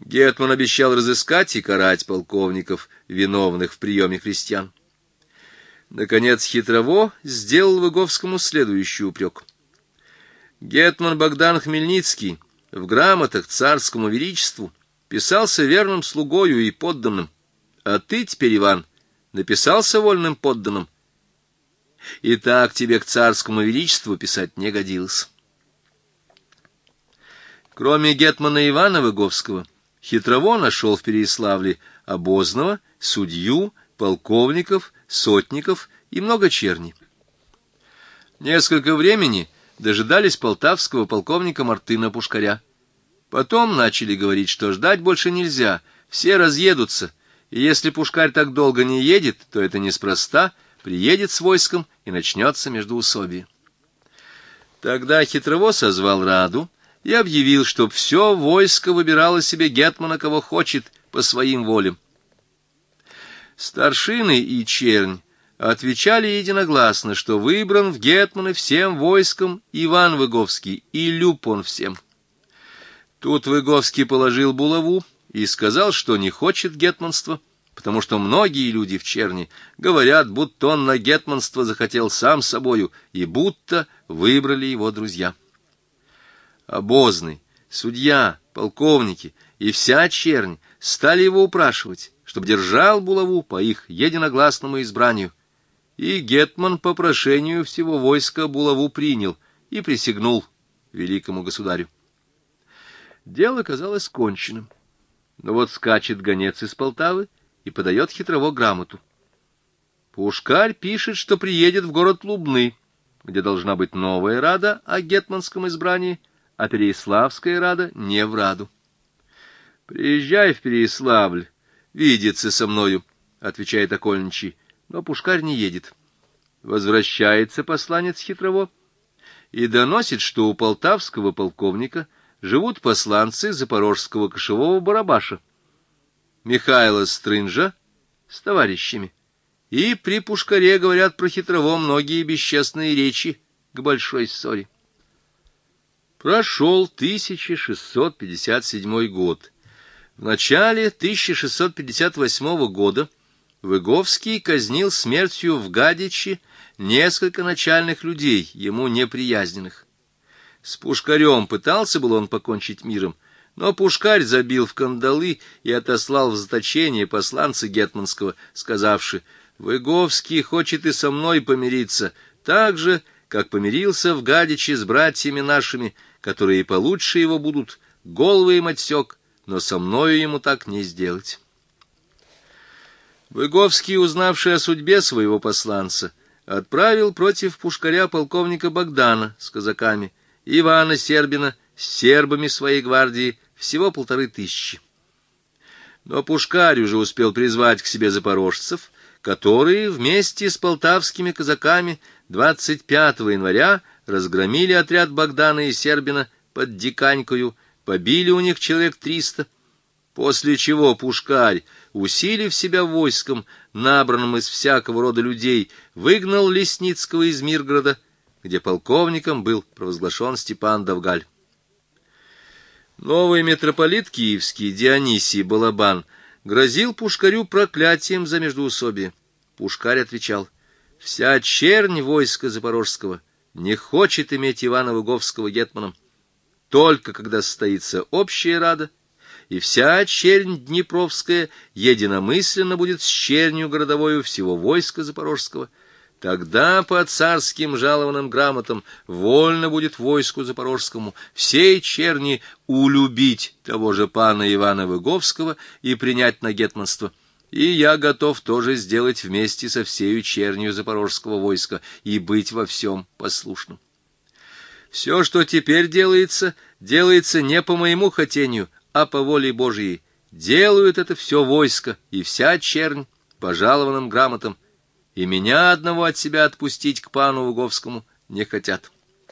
Гетман обещал разыскать и карать полковников, виновных в приеме крестьян. Наконец Хитрово сделал Выговскому следующий упрек. Гетман Богдан Хмельницкий в грамотах царскому величеству писался верным слугою и подданным, а ты теперь, Иван, написался вольным подданным. И так тебе к царскому величеству писать не годилось. Кроме гетмана Ивана Выговского, Хитрово нашел в Переяславле обозного, судью, полковников, сотников и много черни. Несколько времени дожидались полтавского полковника Мартына Пушкаря. Потом начали говорить, что ждать больше нельзя, все разъедутся, и если Пушкарь так долго не едет, то это неспроста, приедет с войском и начнется междоусобие. Тогда Хитрово созвал раду и объявил, чтоб все войско выбирало себе гетмана, кого хочет, по своим волям. Старшины и чернь отвечали единогласно, что выбран в гетманы всем войском Иван Выговский, и люб он всем. Тут Выговский положил булаву и сказал, что не хочет гетманства, потому что многие люди в черни говорят, будто он на гетманство захотел сам собою, и будто выбрали его друзья. Обозный, судья, полковники и вся чернь стали его упрашивать, чтобы держал булаву по их единогласному избранию. И гетман по прошению всего войска булаву принял и присягнул великому государю. Дело казалось конченным. Но вот скачет гонец из Полтавы и подает Хитрово грамоту. Пушкарь пишет, что приедет в город Лубны, где должна быть новая рада о гетманском избрании, а Переяславская рада не в раду. «Приезжай в Переяславль, видеться со мною», — отвечает окольничий, но Пушкарь не едет. Возвращается посланец Хитрово и доносит, что у полтавского полковника живут посланцы запорожского кошевого барабаша, Михаила Стрынжа с товарищами, и при Пушкаре говорят про Хитрово многие бесчестные речи к большой ссоре. Прошел 1657 год. В начале 1658 года Выговский казнил смертью в Гадичи несколько начальных людей, ему неприязненных. С Пушкарем пытался был он покончить миром, но Пушкарь забил в кандалы и отослал в заточение посланца гетманского, сказавши: «Выговский хочет и со мной помириться, так же, как помирился в Гадичи с братьями нашими, которые получше его будут, головы им отсек, но со мною ему так не сделать». Выговский, узнавший о судьбе своего посланца, отправил против Пушкаря полковника Богдана с казаками, Ивана Сербина с сербами своей гвардии, всего 1500. Но Пушкарь уже успел призвать к себе запорожцев, которые вместе с полтавскими казаками 25 января разгромили отряд Богдана и Сербина под Диканькою, побили у них человек 300, после чего Пушкарь, усилив себя войском, набранным из всякого рода людей, выгнал Лесницкого из Миргорода, где полковником был провозглашен Степан Довгаль. Новый митрополит киевский Дионисий Балабан грозил Пушкарю проклятием за междоусобие. Пушкарь отвечал: «Вся чернь войска запорожского не хочет иметь Ивана Выговского гетманом. Только когда состоится общая рада, и вся чернь днепровская единомысленно будет с чернью городовою всего войска запорожского, тогда по царским жалованным грамотам вольно будет войску запорожскому всей черни улюбить того же пана Ивана Выговского и принять на гетманство. И я готов тоже сделать вместе со всею чернью запорожского войска и быть во всем послушным. Все, что теперь делается, делается не по моему хотению, а по воле Божией. Делают это все войско и вся чернь по жалованным грамотам, и меня одного от себя отпустить к пану Выговскому не хотят.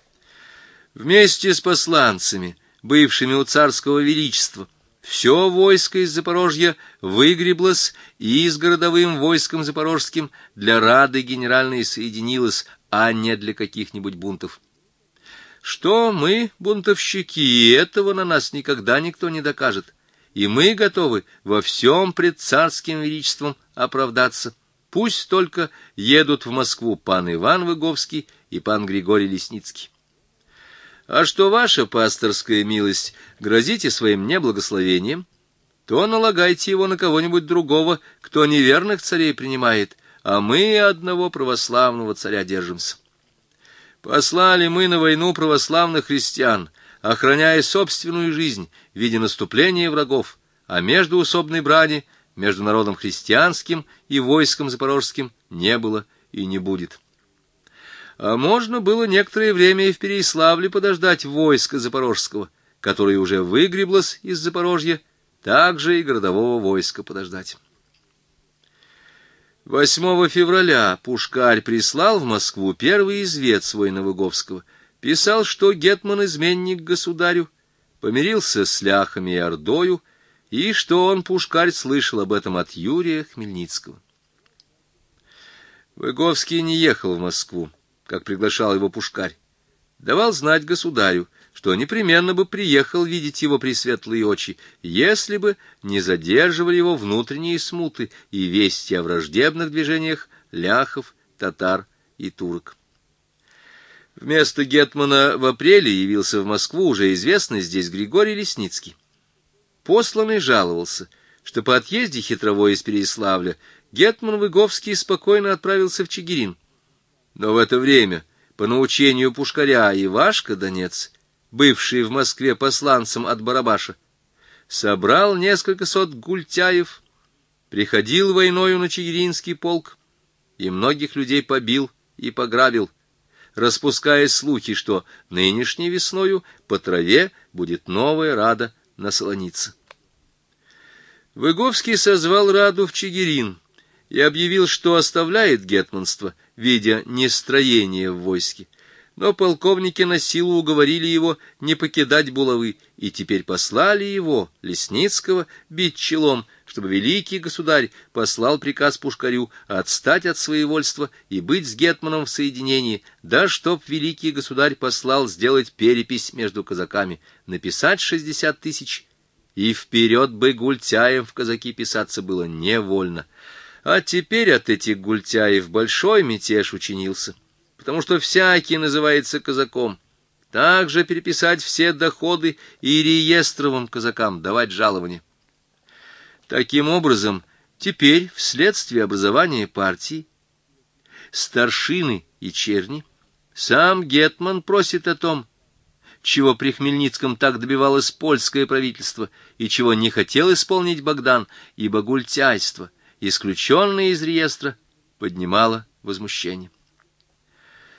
Вместе с посланцами, бывшими у царского величества, все войско из Запорожья выгреблось и с городовым войском запорожским для рады генеральной соединилось, а не для каких-нибудь бунтов. Что мы, бунтовщики, и этого на нас никогда никто не докажет, и мы готовы во всем пред царским величеством оправдаться. Пусть только едут в Москву пан Иван Выговский и пан Григорий Лесницкий. А что ваша пасторская милость грозите своим неблагословением, то налагайте его на кого-нибудь другого, кто неверных царей принимает, а мы одного православного царя держимся. Послали мы на войну православных христиан, охраняя собственную жизнь в виде наступления врагов, а междуусобной брани между народом христианским и войском запорожским не было и не будет. А можно было некоторое время и в Переяславле подождать войска запорожского, которое уже выгреблось из Запорожья, также и городового войска подождать. 8 февраля Пушкарь прислал в Москву первый извет свой на Выговского, писал, что гетман-изменник государю, помирился с ляхами и ордою, и что он, Пушкарь, слышал об этом от Юрия Хмельницкого. Выговский не ехал в Москву, как приглашал его Пушкарь. Давал знать государю, что непременно бы приехал видеть его пресветлые очи, если бы не задерживали его внутренние смуты и вести о враждебных движениях ляхов, татар и турок. Вместо гетмана в апреле явился в Москву уже известный здесь Григорий Лесницкий. Посланный жаловался, что по отъезде Хитровой из Переяславля гетман Выговский спокойно отправился в Чигирин. Но в это время, по научению Пушкаря, Ивашка Донец, бывший в Москве посланцем от Барабаша, собрал несколько сот гультяев, приходил войною на Чигиринский полк и многих людей побил и пограбил, распуская слухи, что нынешней весною по траве будет новая рада на Солонице. Выговский созвал раду в Чигирин и объявил, что оставляет гетманство, видя нестроение в войске. Но полковники на силу уговорили его не покидать булавы, и теперь послали его, Лесницкого, бить челом, чтобы великий государь послал приказ Пушкарю отстать от своевольства и быть с гетманом в соединении, да чтоб великий государь послал сделать перепись между казаками, написать 60 000, и вперед бы гультяем в казаки писаться было невольно. А теперь от этих гультяев большой мятеж учинился, потому что всякий называется казаком. Также переписать все доходы и реестровым казакам давать жалование. Таким образом, теперь, вследствие образования партии, старшины и черни, сам гетман просит о том, чего при Хмельницком так добивалось польское правительство и чего не хотел исполнить Богдан, ибо гультяйство, исключенное из реестра, поднимало возмущение.